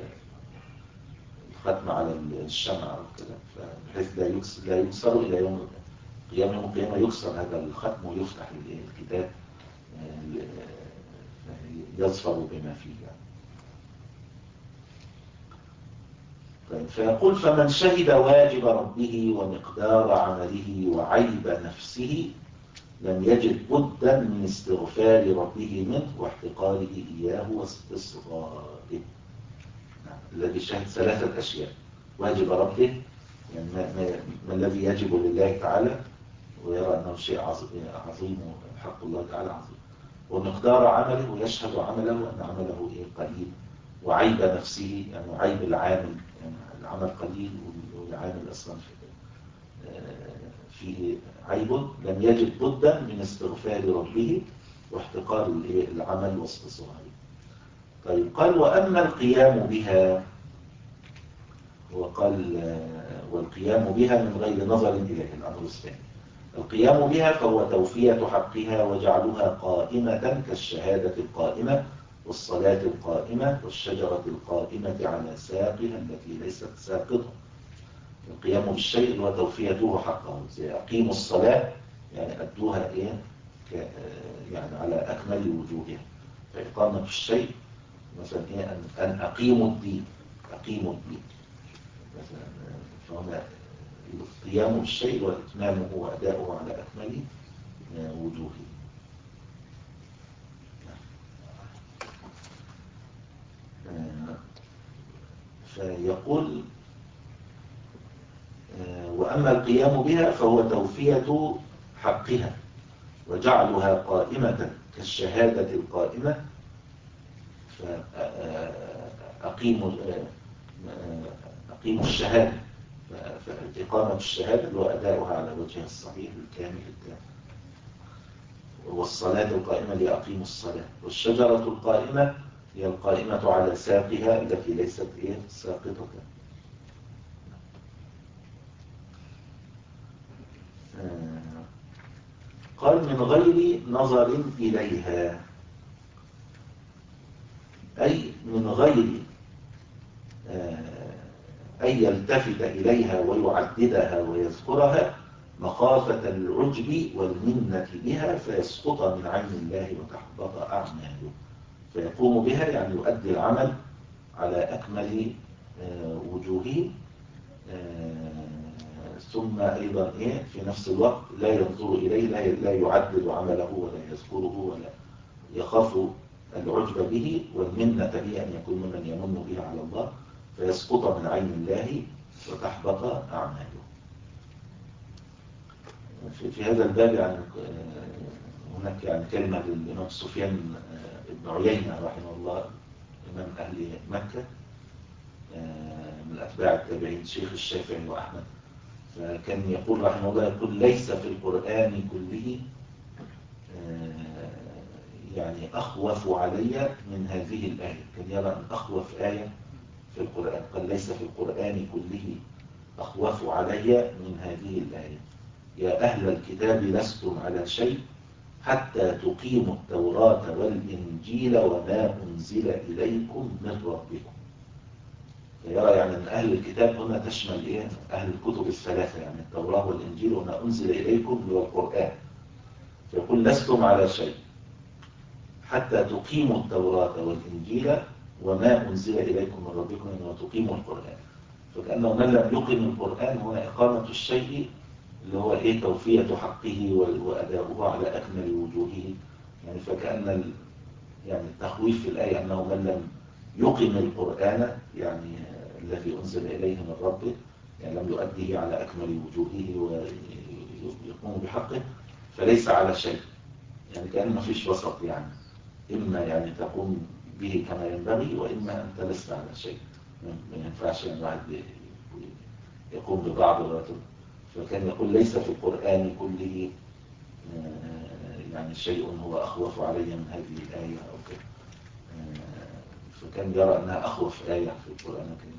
الختم على الشمع وكده، بحيث لا يكسر لا يكسر الى يوم قيام يوم القيامه يكسر هذا الختم ويفتح الكتاب يظفر بما فيه يعني. طيب فيقول فمن شهد واجب ربه ومقدار عمله وعيب نفسه لم يجد بدا من استغفار ربه منه واحتقاره إياه واستصغاره. نعم. الذي شهد ثلاثة أشياء: واجب ربه يعني ما, ما, ما الذي يجب لله تعالى ويرى أنه شيء عظيم وحق الله تعالى عظيم، ومقدار عمله ويشهد عمله أن عمله إيه قليل، وعيب نفسه يعني عيب العامل يعني العمل قليل والعامل أصلا فيه عيب، لم يجد بدا من استغفار ربه واحتقار العمل واستصغاره. طيب قال وأما القيام بها، وقال والقيام بها من غير نظر إليه الأمر الثاني. القيام بها فهو توفية حقها وجعلها قائمة كالشهادة القائمة والصلاة القائمة والشجرة القائمة على ساقها التي ليست ساقطة. القيام بالشيء هو توفيته حقه، زي أقيموا الصلاة يعني أدوها إيه يعني على أكمل وجوهها. فإقامة الشيء مثلا إيه أن, أن أقيموا الدين أقيموا الدين مثلا، فهنا القيام بالشيء وإتمامه وأداؤه على أكمل وجوهه. فيقول وأما القيام بها فهو توفية حقها وجعلها قائمة كالشهادة القائمة. فأقيموا أقيموا الشهادة فإقامة الشهادة اللي هو أداؤها على وجهها الصحيح الكامل التام. والصلاة القائمة لأقيموا الصلاة. والشجرة القائمة هي القائمة على ساقها التي ليست إيه ساقطة. قال من غير نظر إليها، أي من غير أن يلتفت إليها ويعددها ويذكرها مخافة العجب والمنة بها فيسقط من عين الله وتحبط أعماله. فيقوم بها يعني يؤدي العمل على أكمل وجوهه، ثم أيضا إيه في نفس الوقت لا ينظر إليه، لا يعدد عمله ولا يذكره ولا يخاف العجب به والمنة به أن يكون ممن يمن به على الله، فيسقط من عين الله وتحبط أعماله. في, في هذا الباب يعني هناك يعني كلمة للإمام سفيان بن عيينة رحمه الله، إمام أهل مكة من أتباع التابعين شيخ الشافعي وأحمد، فكان يقول رحمه الله يقول ليس في القرآن كله يعني أخوف علي من هذه الآية. كان يرى أن أخوف آية في القرآن، قال ليس في القرآن كله أخوف علي من هذه الآية. يا أهل الكتاب لستم على شيء حتى تقيموا التوراة والإنجيل وما أنزل إليكم من ربكم. يرى يعني أن أهل الكتاب هنا تشمل إيه؟ أهل الكتب الثلاثة، يعني التوراة والإنجيل وما أنزل إليكم من القرآن. فيقول لستم على شيء حتى تقيموا التوراة والإنجيل وما أنزل إليكم من ربكم أن تقيموا القرآن. فكأنه من لم يقم القرآن هو إقامة الشيء اللي هو إيه توفية حقه وأداؤه على أكمل وجوهه. يعني فكأن ال... يعني التخويف في الآية أنه من لم يقم القرآن يعني الذي أنزل إليه من ربه يعني لم يؤديه على أكمل وجوهه ويقوم بحقه فليس على شيء. يعني كأن ما فيش وسط، يعني إما يعني تقوم به كما ينبغي وإما أنت لست على شيء. ما ينفعش يعني واحد يقوم ببعض الراتب. فكان يقول ليس في القرآن كله يعني شيء هو أخوف علي من هذه الآية أو كده. فكان يرى أنها أخوف آية في القرآن الكريم.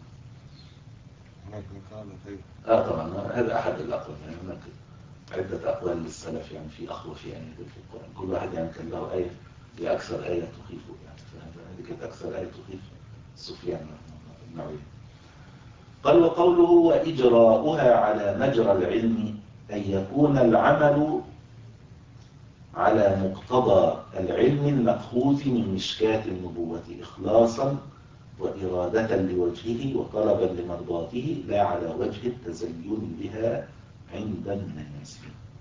هناك مقالة طيب. آه طبعا هذا أحد الأقوال، يعني هناك عدة أقوال للسلف يعني في أخوف آية في القرآن. كل واحد يعني كان له آية هي أكثر آية تخيفه، يعني فهذه كانت أكثر آية تخيف سفيان بن عيينة. قال وقوله وإجراؤها على مجرى العلم أن يكون العمل على مقتضى العلم المأخوذ من مشكاة النبوة إخلاصا وإرادة لوجهه وطلبا لمرضاته لا على وجه التزين بها عند الناس.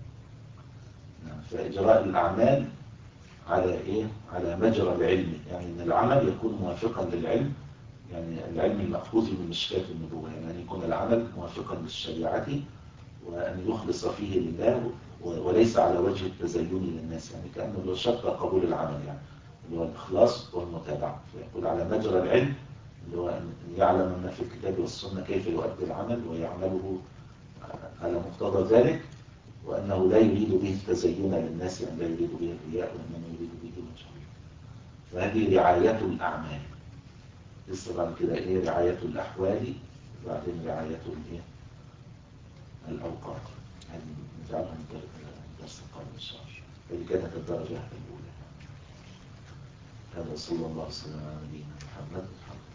فإجراء الأعمال على إيه؟ على مجرى العلم، يعني أن العمل يكون موافقا للعلم، يعني العلم المأخوذ من مشكاة النبوة، يعني أن يكون العمل موافقا للشريعة وأن يخلص فيه لله وليس على وجه التزين للناس، يعني كأنه لو شرط قبول العمل يعني اللي هو الإخلاص والمتابعة. فيقول على مجرى العلم اللي هو أن يعلم ما في الكتاب والسنة كيف يؤدي العمل ويعمله على مقتضى ذلك، وأنه لا يريد به التزين للناس، يعني لا يريد به الرياء وإنما يريد به وجه الله. فهذه رعاية الأعمال. لسه بعد كده إيه رعاية الأحوال، وبعدين رعاية الإيه الأوقات. هذه نجعلها درس القادم إن شاء الله. هذه كانت الدرجة الأولى. هذا صلى الله عليه وسلم على نبينا محمد.